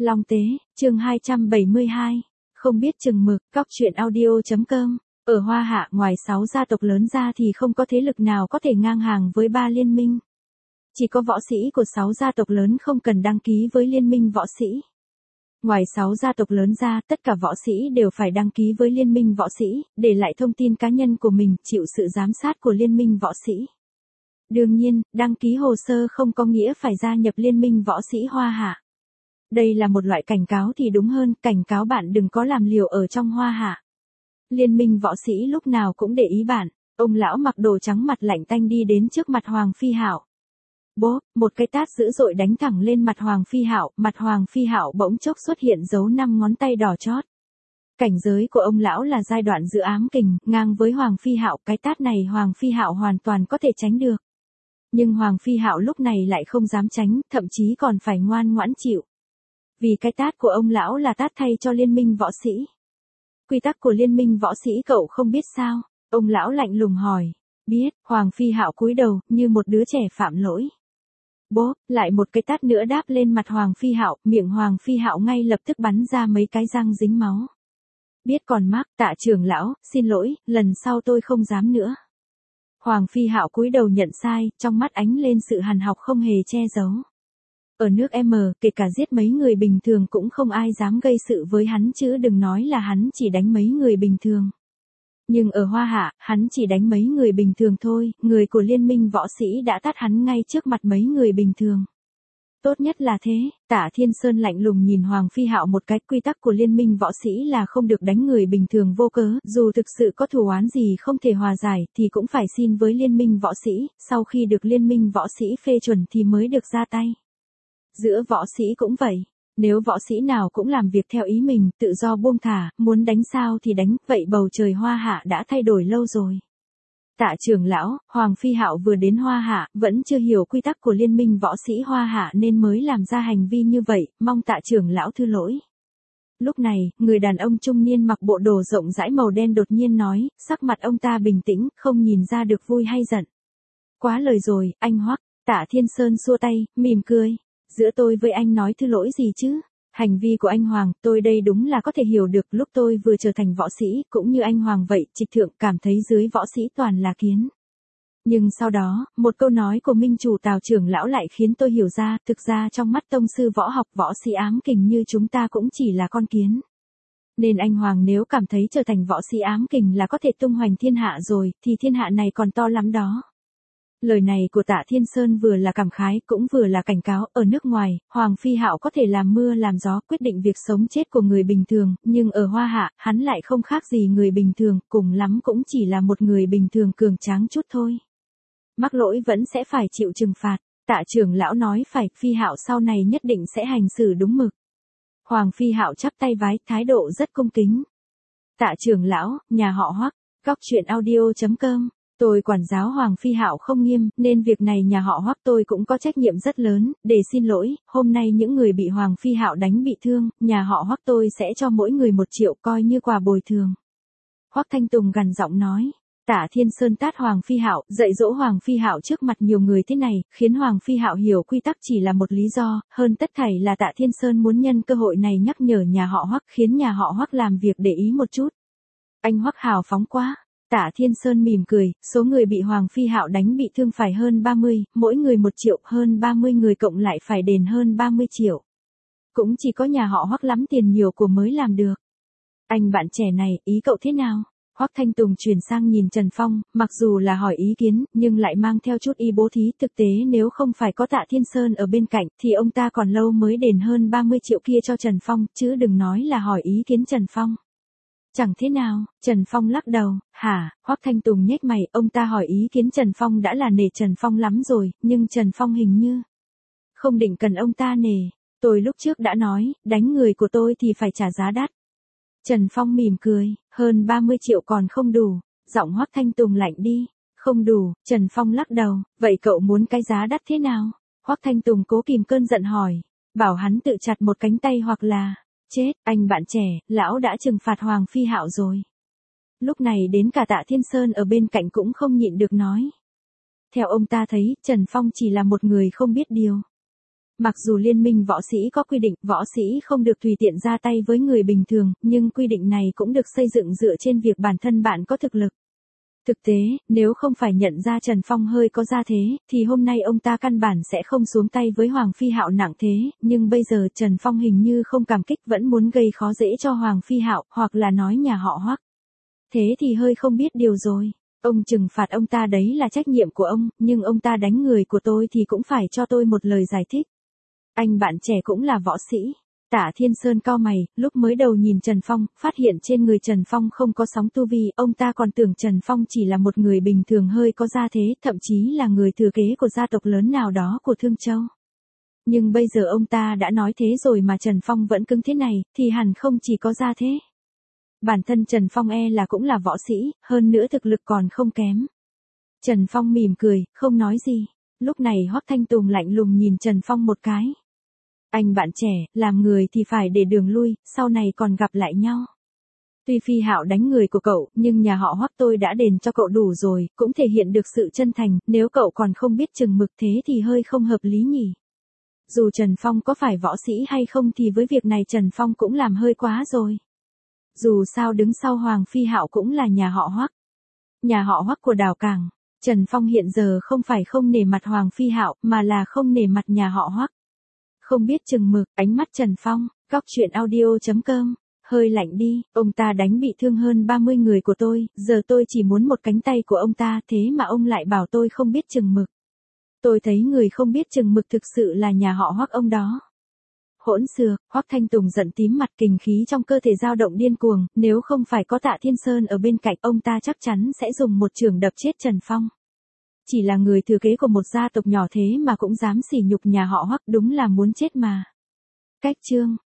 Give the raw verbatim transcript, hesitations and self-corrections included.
Long Tế, chương hai trăm bảy mươi hai. Không biết chừng mực, cóc truyện audio chấm com. Ở Hoa Hạ, ngoài sáu gia tộc lớn ra thì không có thế lực nào có thể ngang hàng với ba liên minh. Chỉ có võ sĩ của sáu gia tộc lớn không cần đăng ký với liên minh võ sĩ. Ngoài sáu gia tộc lớn ra, tất cả võ sĩ đều phải đăng ký với liên minh võ sĩ, để lại thông tin cá nhân của mình, chịu sự giám sát của liên minh võ sĩ. Đương nhiên, đăng ký hồ sơ không có nghĩa phải gia nhập liên minh võ sĩ Hoa Hạ. Đây là một loại cảnh cáo thì đúng hơn, cảnh cáo bạn đừng có làm liều ở trong Hoa Hạ. Liên minh võ sĩ lúc nào cũng để ý bạn. Ông lão mặc đồ trắng mặt lạnh tanh đi đến trước mặt Hoàng Phi Hạo. Bốp, một cái tát dữ dội đánh thẳng lên mặt Hoàng Phi Hạo, mặt Hoàng Phi Hạo bỗng chốc xuất hiện dấu năm ngón tay đỏ chót. Cảnh giới của ông lão là giai đoạn giữa ám kình, ngang với Hoàng Phi Hạo, cái tát này Hoàng Phi Hạo hoàn toàn có thể tránh được. Nhưng Hoàng Phi Hạo lúc này lại không dám tránh, thậm chí còn phải ngoan ngoãn chịu. Vì cái tát của ông lão là tát thay cho liên minh võ sĩ. Quy tắc của liên minh võ sĩ cậu không biết sao? Ông lão lạnh lùng hỏi. Biết, Hoàng Phi Hạo cúi đầu, như một đứa trẻ phạm lỗi. Bốp, lại một cái tát nữa đáp lên mặt Hoàng Phi Hạo, miệng Hoàng Phi Hạo ngay lập tức bắn ra mấy cái răng dính máu. Biết còn mắc, Tạ trưởng lão, xin lỗi, lần sau tôi không dám nữa. Hoàng Phi Hạo cúi đầu nhận sai, trong mắt ánh lên sự hằn học không hề che giấu. Ở nước M, kể cả giết mấy người bình thường cũng không ai dám gây sự với hắn chứ đừng nói là hắn chỉ đánh mấy người bình thường. Nhưng ở Hoa Hạ, hắn chỉ đánh mấy người bình thường thôi, người của liên minh võ sĩ đã tát hắn ngay trước mặt mấy người bình thường. Tốt nhất là thế, Tạ Thiên Sơn lạnh lùng nhìn Hoàng Phi Hạo một cái, quy tắc của liên minh võ sĩ là không được đánh người bình thường vô cớ, dù thực sự có thù oán gì không thể hòa giải thì cũng phải xin với liên minh võ sĩ, sau khi được liên minh võ sĩ phê chuẩn thì mới được ra tay. Giữa võ sĩ cũng vậy, nếu võ sĩ nào cũng làm việc theo ý mình, tự do buông thả, muốn đánh sao thì đánh, vậy bầu trời Hoa Hạ đã thay đổi lâu rồi. Tạ trưởng lão, Hoàng Phi Hạo vừa đến Hoa Hạ, vẫn chưa hiểu quy tắc của liên minh võ sĩ Hoa Hạ nên mới làm ra hành vi như vậy, mong Tạ trưởng lão thứ lỗi. Lúc này, người đàn ông trung niên mặc bộ đồ rộng rãi màu đen đột nhiên nói, sắc mặt ông ta bình tĩnh, không nhìn ra được vui hay giận. Quá lời rồi, anh Hoắc. Tạ Thiên Sơn xua tay, mỉm cười. Giữa tôi với anh nói thứ lỗi gì chứ? Hành vi của anh Hoàng, tôi đây đúng là có thể hiểu được, lúc tôi vừa trở thành võ sĩ, cũng như anh Hoàng vậy, Trịch Thượng cảm thấy dưới võ sĩ toàn là kiến. Nhưng sau đó, một câu nói của minh chủ Tào trưởng lão lại khiến tôi hiểu ra, thực ra trong mắt tông sư võ học võ sĩ ám kình như chúng ta cũng chỉ là con kiến. Nên anh Hoàng nếu cảm thấy trở thành võ sĩ ám kình là có thể tung hoành thiên hạ rồi, thì thiên hạ này còn to lắm đó. Lời này của Tạ Thiên Sơn vừa là cảm khái, cũng vừa là cảnh cáo, ở nước ngoài, Hoàng Phi Hạo có thể làm mưa làm gió, quyết định việc sống chết của người bình thường, nhưng ở Hoa Hạ, hắn lại không khác gì người bình thường, cùng lắm cũng chỉ là một người bình thường cường tráng chút thôi. Mắc lỗi vẫn sẽ phải chịu trừng phạt. Tạ trưởng lão nói phải, Phi Hạo sau này nhất định sẽ hành xử đúng mực. Hoàng Phi Hạo chắp tay vái, thái độ rất cung kính. Tạ trưởng lão, nhà họ Hoắc, cóc truyện audio chấm com. Tôi quản giáo Hoàng Phi Hạo không nghiêm, nên việc này nhà họ Hoắc tôi cũng có trách nhiệm rất lớn, để xin lỗi, hôm nay những người bị Hoàng Phi Hạo đánh bị thương, nhà họ Hoắc tôi sẽ cho mỗi người một triệu coi như quà bồi thường. Hoắc Thanh Tùng gằn giọng nói. Tạ Thiên Sơn tát Hoàng Phi Hạo, dạy dỗ Hoàng Phi Hạo trước mặt nhiều người thế này, khiến Hoàng Phi Hạo hiểu quy tắc chỉ là một lý do, hơn tất thảy là Tạ Thiên Sơn muốn nhân cơ hội này nhắc nhở nhà họ Hoắc, khiến nhà họ Hoắc làm việc để ý một chút. Anh Hoắc hào phóng quá. Tạ Thiên Sơn mỉm cười, số người bị Hoàng Phi Hạo đánh bị thương phải hơn ba mươi, mỗi người một triệu, hơn ba mươi người cộng lại phải đền hơn ba mươi triệu. Cũng chỉ có nhà họ Hoắc lắm tiền nhiều của mới làm được. Anh bạn trẻ này, ý cậu thế nào? Hoắc Thanh Tùng chuyển sang nhìn Trần Phong, mặc dù là hỏi ý kiến, nhưng lại mang theo chút ý bố thí, thực tế nếu không phải có Tạ Thiên Sơn ở bên cạnh, thì ông ta còn lâu mới đền hơn ba mươi triệu kia cho Trần Phong, chứ đừng nói là hỏi ý kiến Trần Phong. Chẳng thế nào, Trần Phong lắc đầu, hả, Hoắc Thanh Tùng nhếch mày, ông ta hỏi ý kiến Trần Phong đã là nể Trần Phong lắm rồi, nhưng Trần Phong hình như không định cần ông ta nể, tôi lúc trước đã nói, đánh người của tôi thì phải trả giá đắt. Trần Phong mỉm cười, hơn ba mươi triệu còn không đủ, giọng Hoắc Thanh Tùng lạnh đi, không đủ, Trần Phong lắc đầu, vậy cậu muốn cái giá đắt thế nào? Hoắc Thanh Tùng cố kìm cơn giận hỏi, bảo hắn tự chặt một cánh tay hoặc là... Chết, anh bạn trẻ, lão đã trừng phạt Hoàng Phi Hạo rồi. Lúc này đến cả Tạ Thiên Sơn ở bên cạnh cũng không nhịn được nói. Theo ông ta thấy, Trần Phong chỉ là một người không biết điều. Mặc dù liên minh võ sĩ có quy định võ sĩ không được tùy tiện ra tay với người bình thường, nhưng quy định này cũng được xây dựng dựa trên việc bản thân bạn có thực lực. Thực tế, nếu không phải nhận ra Trần Phong hơi có gia thế, thì hôm nay ông ta căn bản sẽ không xuống tay với Hoàng Phi Hạo nặng thế, nhưng bây giờ Trần Phong hình như không cảm kích vẫn muốn gây khó dễ cho Hoàng Phi Hạo, hoặc là nói nhà họ Hoắc. Thế thì hơi không biết điều rồi. Ông trừng phạt ông ta đấy là trách nhiệm của ông, nhưng ông ta đánh người của tôi thì cũng phải cho tôi một lời giải thích. Anh bạn trẻ cũng là võ sĩ. Tạ Thiên Sơn cau mày, lúc mới đầu nhìn Trần Phong, phát hiện trên người Trần Phong không có sóng tu vi, ông ta còn tưởng Trần Phong chỉ là một người bình thường hơi có gia thế, thậm chí là người thừa kế của gia tộc lớn nào đó của Thương Châu. Nhưng bây giờ ông ta đã nói thế rồi mà Trần Phong vẫn cứng thế này, thì hẳn không chỉ có gia thế. Bản thân Trần Phong e là cũng là võ sĩ, hơn nữa thực lực còn không kém. Trần Phong mỉm cười, không nói gì. Lúc này Hoắc Thanh Tùng lạnh lùng nhìn Trần Phong một cái. Anh bạn trẻ, làm người thì phải để đường lui, sau này còn gặp lại nhau. Tuy Phi Hạo đánh người của cậu, nhưng nhà họ Hoắc tôi đã đền cho cậu đủ rồi, cũng thể hiện được sự chân thành, nếu cậu còn không biết chừng mực thế thì hơi không hợp lý nhỉ. Dù Trần Phong có phải võ sĩ hay không thì với việc này Trần Phong cũng làm hơi quá rồi. Dù sao đứng sau Hoàng Phi Hạo cũng là nhà họ Hoắc. Nhà họ Hoắc của Đào Cảng, Trần Phong hiện giờ không phải không nể mặt Hoàng Phi Hạo, mà là không nể mặt nhà họ Hoắc. Không biết chừng mực, ánh mắt Trần Phong, góc truyện audio chấm com, hơi lạnh đi, ông ta đánh bị thương hơn ba mươi người của tôi, giờ tôi chỉ muốn một cánh tay của ông ta, thế mà ông lại bảo tôi không biết chừng mực. Tôi thấy người không biết chừng mực thực sự là nhà họ Hoắc ông đó. Hỗn xược, Hoắc Thanh Tùng giận tím mặt, kình khí trong cơ thể dao động điên cuồng, nếu không phải có Tạ Thiên Sơn ở bên cạnh, ông ta chắc chắn sẽ dùng một chưởng đập chết Trần Phong. Chỉ là người thừa kế của một gia tộc nhỏ thế mà cũng dám sỉ nhục nhà họ Hoắc, đúng là muốn chết mà. Cách chương